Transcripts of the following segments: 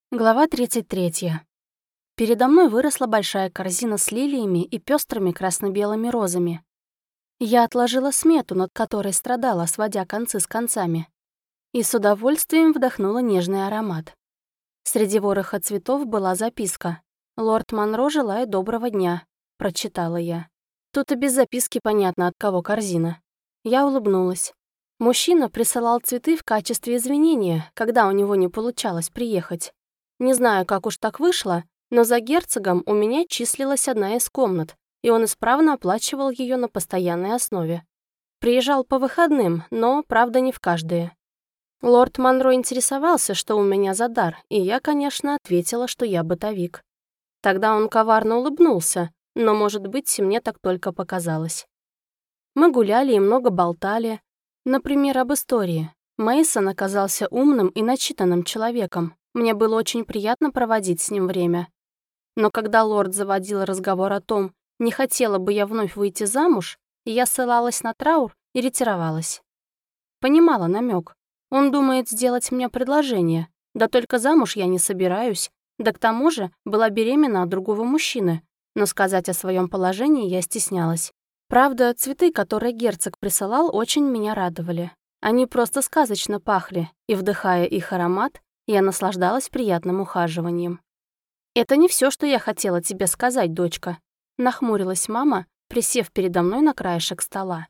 Глава 33. Передо мной выросла большая корзина с лилиями и пестрыми красно-белыми розами. Я отложила смету, над которой страдала, сводя концы с концами, и с удовольствием вдохнула нежный аромат. Среди вороха цветов была записка: «Лорд Монро желает доброго дня», — прочитала я. Тут и без записки понятно, от кого корзина. Я улыбнулась. Мужчина присылал цветы в качестве извинения, когда у него не получалось приехать. Не знаю, как уж так вышло, но за герцогом у меня числилась одна из комнат, и он исправно оплачивал ее на постоянной основе. Приезжал по выходным, но, правда, не в каждые. Лорд Монро интересовался, что у меня за дар, и я, конечно, ответила, что я бытовик. Тогда он коварно улыбнулся, но, может быть, мне так только показалось. Мы гуляли и много болтали. Например, об истории. Мейсон оказался умным и начитанным человеком. Мне было очень приятно проводить с ним время. Но когда лорд заводил разговор о том, не хотела бы я вновь выйти замуж, я ссылалась на траур и ретировалась. Понимала намек. Он думает сделать мне предложение. Да только замуж я не собираюсь. Да к тому же была беременна от другого мужчины. Но сказать о своем положении я стеснялась. Правда, цветы, которые герцог присылал, очень меня радовали. Они просто сказочно пахли, и, вдыхая их аромат, я наслаждалась приятным ухаживанием. «Это не все, что я хотела тебе сказать, дочка», — нахмурилась мама, присев передо мной на краешек стола.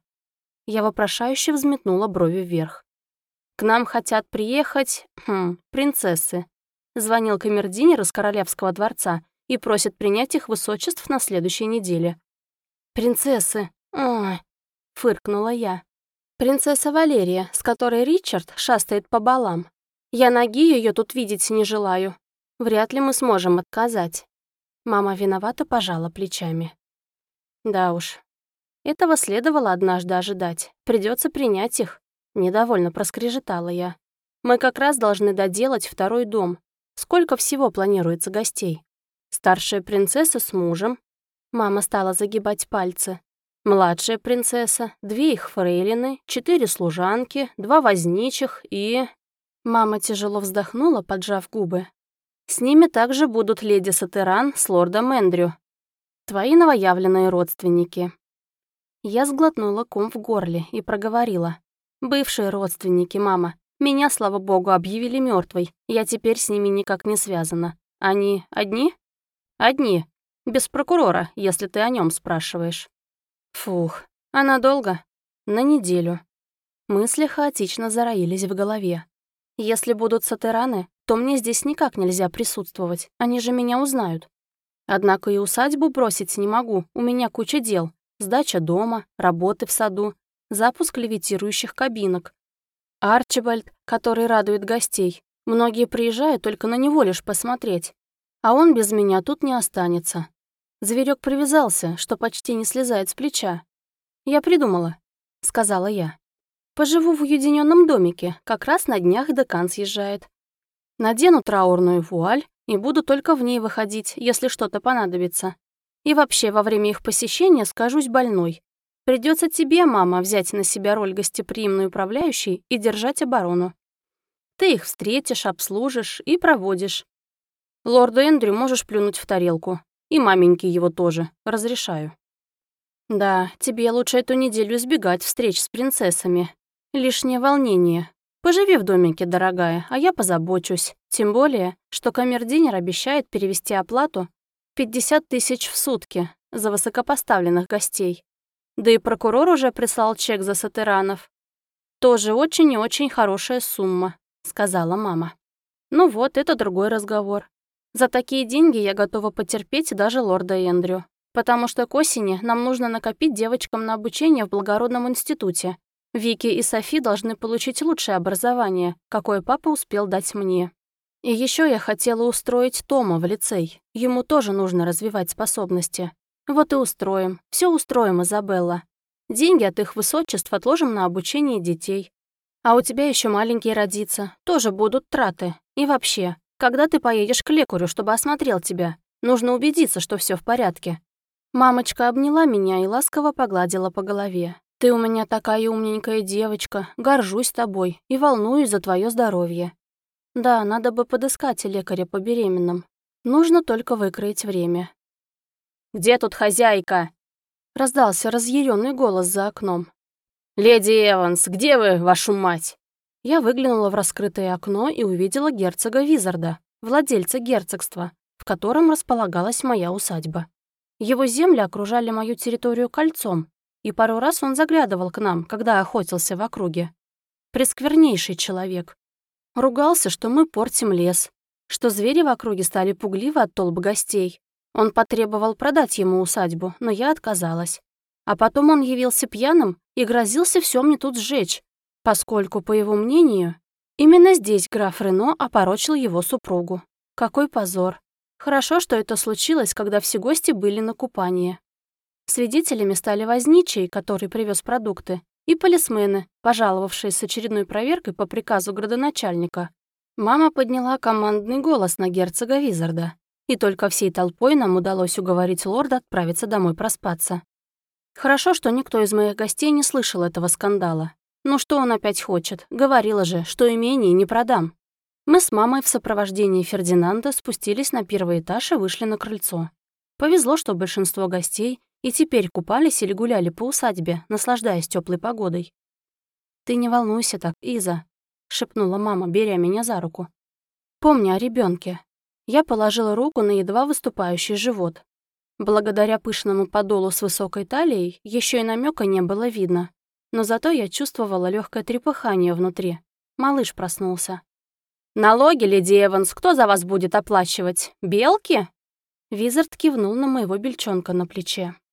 Я вопрошающе взметнула брови вверх. «К нам хотят приехать, принцессы», — звонил камердинер из королевского дворца и просит принять их высочеств на следующей неделе. «Принцессы, ой», — фыркнула я. «Принцесса Валерия, с которой Ричард шастает по балам. Я ноги ее тут видеть не желаю. Вряд ли мы сможем отказать». Мама виновато пожала плечами. Да уж, этого следовало однажды ожидать. Придется принять их. Недовольно проскрежетала я. Мы как раз должны доделать второй дом. Сколько всего планируется гостей? Старшая принцесса с мужем. Мама стала загибать пальцы. Младшая принцесса, 2 их фрейлины, 4 служанки, 2 возничих и... Мама тяжело вздохнула, поджав губы. С ними также будут леди Сатеран с лордом Эндрю. Твои новоявленные родственники. Я сглотнула ком в горле и проговорила. Бывшие родственники, мама. Меня, слава богу, объявили мертвой. Я теперь с ними никак не связана. Они одни? Одни. Без прокурора, если ты о нем спрашиваешь. Фух, а надолго? На неделю. Мысли хаотично зароились в голове. Если будут сатераны, то мне здесь никак нельзя присутствовать, они же меня узнают. Однако и усадьбу бросить не могу, у меня куча дел. Сдача дома, работы в саду, запуск левитирующих кабинок. Арчибальд, который радует гостей. Многие приезжают только на него лишь посмотреть. А он без меня тут не останется. Зверек привязался, что почти не слезает с плеча. «Я придумала», — сказала я. «Поживу в уединенном домике, как раз на днях декан съезжает. Надену траурную вуаль и буду только в ней выходить, если что-то понадобится. И вообще, во время их посещения скажусь больной. Придется тебе, мама, взять на себя роль гостеприимной управляющей и держать оборону. Ты их встретишь, обслужишь и проводишь. Лорду Эндрю можешь плюнуть в тарелку. И маменьке его тоже. Разрешаю. Да, тебе лучше эту неделю избегать встреч с принцессами. Лишнее волнение. Поживи в домике, дорогая, а я позабочусь. Тем более, что камердинер обещает перевести оплату 50 000 в сутки за высокопоставленных гостей. Да и прокурор уже прислал чек за сатеранов. Тоже очень и очень хорошая сумма, сказала мама. Ну вот, это другой разговор. За такие деньги я готова потерпеть даже лорда Эндрю. Потому что к осени нам нужно накопить девочкам на обучение в благородном институте. Вики и Софи должны получить лучшее образование, какое папа успел дать мне. И еще я хотела устроить Тома в лицей. Ему тоже нужно развивать способности. Вот и устроим. Все устроим, Изабелла. Деньги от их высочеств отложим на обучение детей. А у тебя еще маленький родится. Тоже будут траты. И вообще, когда ты поедешь к лекарю, чтобы осмотрел тебя? Нужно убедиться, что все в порядке. Мамочка обняла меня и ласково погладила по голове. «Ты у меня такая умненькая девочка, горжусь тобой и волнуюсь за твое здоровье». Да, надо бы подыскать лекаря по беременным. Нужно только выкроить время. «Где тут хозяйка?» — раздался разъяренный голос за окном. «Леди Эванс, где вы, вашу мать?» Я выглянула в раскрытое окно и увидела герцога Визарда, владельца герцогства, в котором располагалась моя усадьба. Его земли окружали мою территорию кольцом, и пару раз он заглядывал к нам, когда охотился в округе. Пресквернейший человек. Ругался, что мы портим лес, что звери в округе стали пугливы от толп гостей. Он потребовал продать ему усадьбу, но я отказалась. А потом он явился пьяным и грозился все мне тут сжечь, поскольку, по его мнению, именно здесь граф Рено опорочил его супругу. Какой позор. Хорошо, что это случилось, когда все гости были на купании. Свидетелями стали возничий, который привез продукты, и полисмены, пожаловавшие с очередной проверкой по приказу градоначальника. Мама подняла командный голос на герцога Визарда, и только всей толпой нам удалось уговорить лорда отправиться домой проспаться. Хорошо, что никто из моих гостей не слышал этого скандала. Ну что он опять хочет? Говорила же, что имение не продам. Мы с мамой в сопровождении Фердинанда спустились на первый этаж и вышли на крыльцо. Повезло, что большинство гостей и теперь купались или гуляли по усадьбе, наслаждаясь теплой погодой. «Ты не волнуйся так, Иза», — шепнула мама, беря меня за руку. «Помни о ребенке. Я положила руку на едва выступающий живот. Благодаря пышному подолу с высокой талией еще и намека не было видно. Но зато я чувствовала легкое трепыхание внутри. Малыш проснулся. «Налоги, леди Эванс, кто за вас будет оплачивать? Белки?» Визард кивнул на моего бельчонка на плече.